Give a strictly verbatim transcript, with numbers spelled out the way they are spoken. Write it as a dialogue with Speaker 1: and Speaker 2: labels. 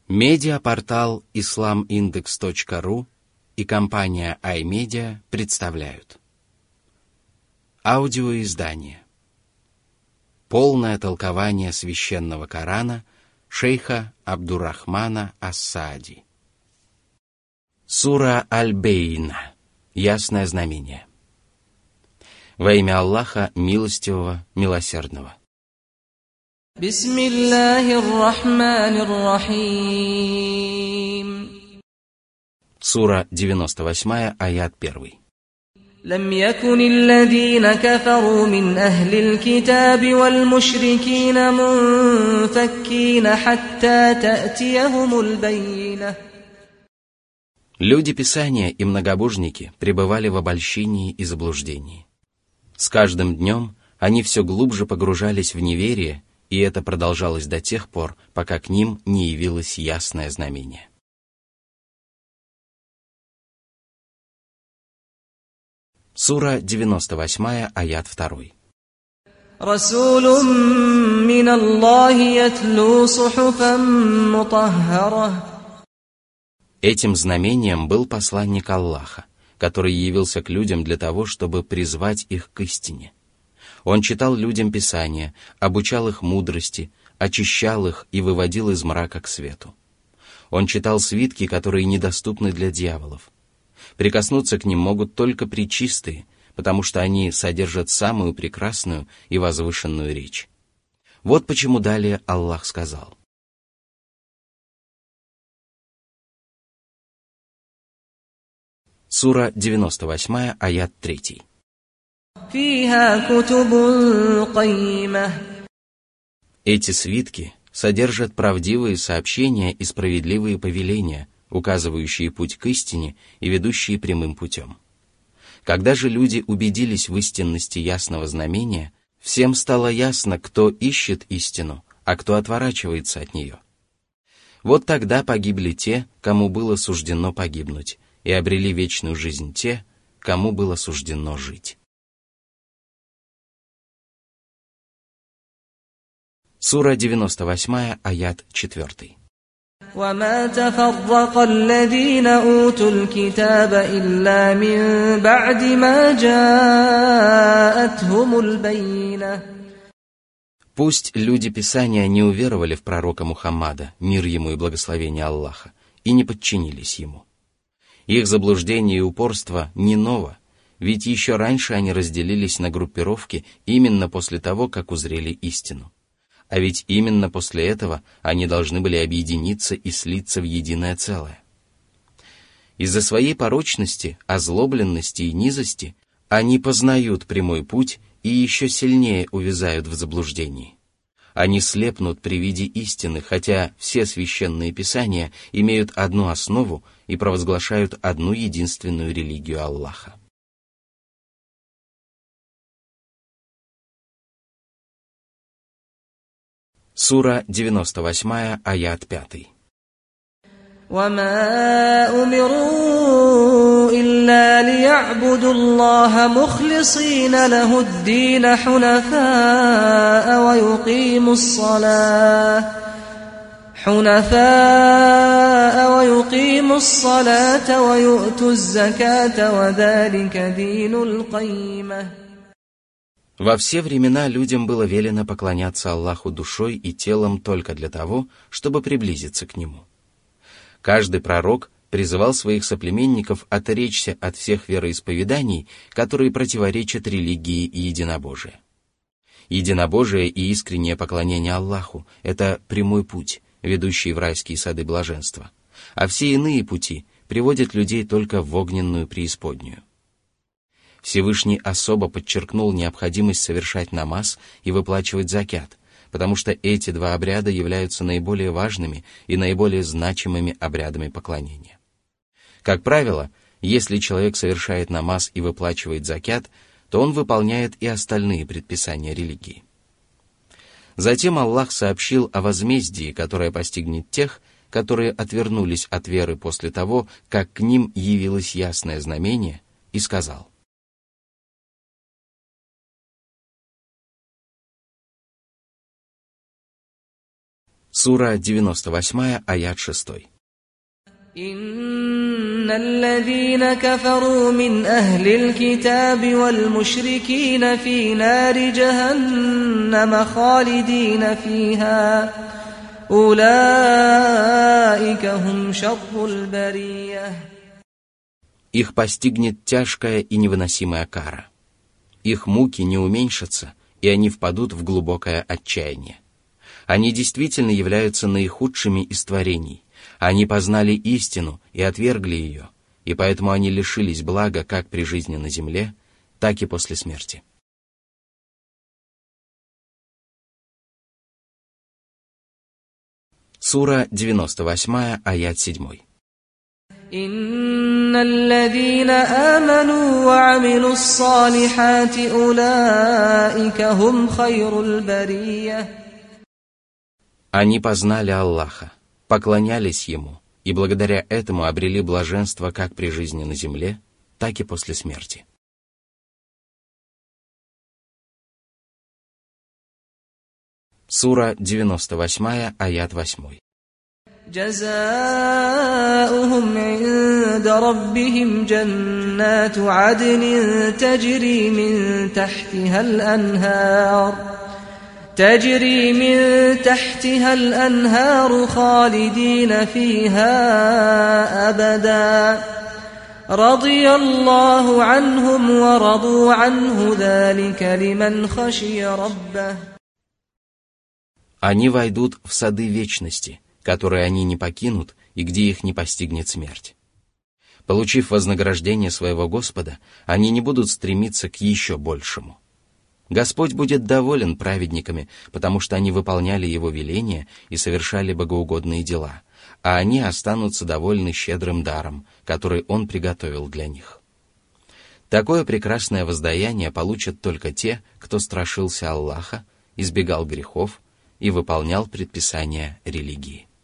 Speaker 1: Медиапортал ислам индекс точка ру и компания iMedia представляют аудиоиздание «Полное толкование священного Корана» шейха Абдуррахмана ас-Саади. Сура Аль-Бейна. Ясное знамение. Во имя Аллаха, милостивого, милосердного.
Speaker 2: Бисмиллахир-рахманир-рахим.
Speaker 1: Сура девяносто восемь, аят один.
Speaker 2: لم يكن الذين كفروا من أهل الكتاب والمشركين منفكين حتى تأتيهم البينة.
Speaker 1: Люди Писания и многобожники пребывали в обольщении и заблуждении. С каждым днем они все глубже погружались в неверие, и это продолжалось до тех пор, пока к ним не явилось ясное знамение. Сура девяносто восемь, аят два.
Speaker 2: رسول من الله يتلو صحفا مطهرة.
Speaker 1: Этим знамением был посланник Аллаха, который явился к людям для того, чтобы призвать их к истине. Он читал людям Писания, обучал их мудрости, очищал их и выводил из мрака к свету. Он читал свитки, которые недоступны для дьяволов. Прикоснуться к ним могут только пречистые, потому что они содержат самую прекрасную и возвышенную речь. Вот почему далее Аллах сказал. Сура девяносто восемь, аят три. Эти свитки содержат правдивые сообщения и справедливые повеления, указывающие путь к истине и ведущие прямым путем. Когда же люди убедились в истинности ясного знамения, всем стало ясно, кто ищет истину, а кто отворачивается от нее. Вот тогда погибли те, кому было суждено погибнуть, и обрели вечную жизнь те, кому было суждено жить. Сура девяносто восемь, аят четыре.
Speaker 2: وما تفرق الذين أوتوا الكتاب إلا من بعد ما جاءتهم البينة.
Speaker 1: Пусть люди Писания не уверовали в пророка Мухаммада, мир ему и благословение Аллаха, и не подчинились ему. Их заблуждение и упорство не ново, ведь еще раньше они разделились на группировки именно после того, как узрели истину. А ведь именно после этого они должны были объединиться и слиться в единое целое. Из-за своей порочности, озлобленности и низости они познают прямой путь и еще сильнее увязают в заблуждении. Они слепнут при виде истины, хотя все священные писания имеют одну основу и провозглашают одну единственную религию Аллаха. Сура девяносто восемь, аят пять.
Speaker 2: وما أمروا إلا ليعبدوا الله مخلصين له الدين حنفاء ويقيموا الصلاة حنفاء ويقيموا الصلاة ويؤتوا الزكاة وذلك دين القيمة.
Speaker 1: Во все времена людям было велено поклоняться Аллаху душой и телом только для того, чтобы приблизиться к Нему. Каждый пророк призывал своих соплеменников отречься от всех вероисповеданий, которые противоречат религии и единобожия. Единобожие и искреннее поклонение Аллаху – это прямой путь, ведущий в райские сады блаженства, а все иные пути приводят людей только в огненную преисподнюю. Всевышний особо подчеркнул необходимость совершать намаз и выплачивать закят, потому что эти два обряда являются наиболее важными и наиболее значимыми обрядами поклонения. Как правило, если человек совершает намаз и выплачивает закят, то он выполняет и остальные предписания религии. Затем Аллах сообщил о возмездии, которое постигнет тех, которые отвернулись от веры после того, как к ним явилось ясное знамение, и сказал: Сура девяносто восемь, аят шесть.
Speaker 2: إن الذين كفروا من أهل الكتاب والمشركين في نار جهنم خالدين فيها أولئك هم شر البرية.
Speaker 1: Их постигнет тяжкая и невыносимая кара. Их муки не уменьшатся, и они впадут в глубокое отчаяние. Они действительно являются наихудшими из творений. Они познали истину и отвергли ее, и поэтому они лишились блага как при жизни на земле, так и после смерти. Сура девяносто восемь, аят семь.
Speaker 2: إن الذين آمنوا وعملوا الصالحات أولئك هم خير البرية.
Speaker 1: Они познали Аллаха, поклонялись Ему, и благодаря этому обрели блаженство как при жизни на земле, так и после смерти. Сура девяносто восемь, аят восемь.
Speaker 2: جزاؤهم عند ربهم جنات عدن تجري من تحتها الأنهار تجري من تحتها الأنهار خالدين فيها أبدا رضي الله عنهم ورضوا عنه ذلك لمن خشي ربه.
Speaker 1: Они войдут в сады вечности, которые они не покинут и где их не постигнет смерть. Получив вознаграждение своего Господа, они не будут стремиться к еще большему. Господь будет доволен праведниками, потому что они выполняли Его веления и совершали богоугодные дела, а они останутся довольны щедрым даром, который Он приготовил для них. Такое прекрасное воздаяние получат только те, кто страшился Аллаха, избегал грехов и выполнял предписания религии.